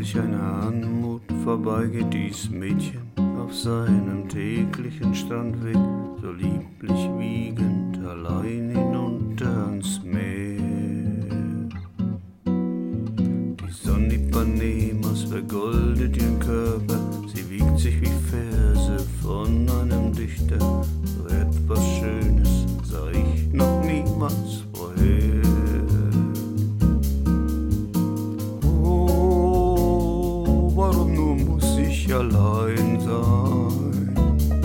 durch eine Anmut vorbeigeht dies Mädchen auf seinem täglichen Strandweg, so lieblich wiegend allein hinunter ans Meer. Die Sonne Ipanemas vergoldet ihren Körper, sie wiegt sich wie Verse von einem Dichter, so etwas Schönes sah ich noch niemals vorher. Warum nur muss ich allein sein?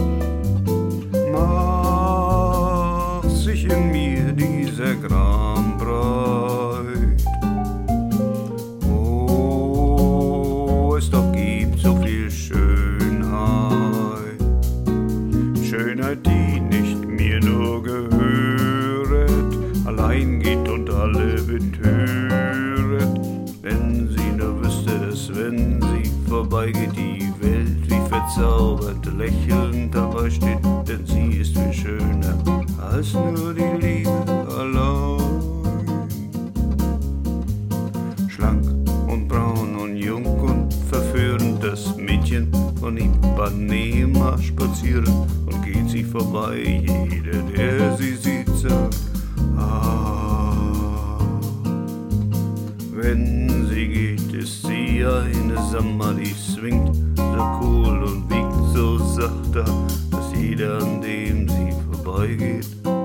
Macht sich in mir dieser Gram breit? Oh, es doch gibt so viel Schönheit, Schönheit, die nicht mir nur gehöret, allein geht und alle betöret. Wenn sie nur wüsste, dass wenn sie vorbeigeht, die Welt wie verzaubert lächelnd dabei steht, denn sie ist viel schöner als nur die Liebe allein. Schlank und braun und jung und verführend, das Mädchen von Ipanema spazieren, und geht sie vorbei, jeder, der sie sieht, sagt, ah. Wenn sie geht, ist sie eine Samba, die swingt so cool und wiegt so sachter, dass jeder, an dem sie vorbeigeht,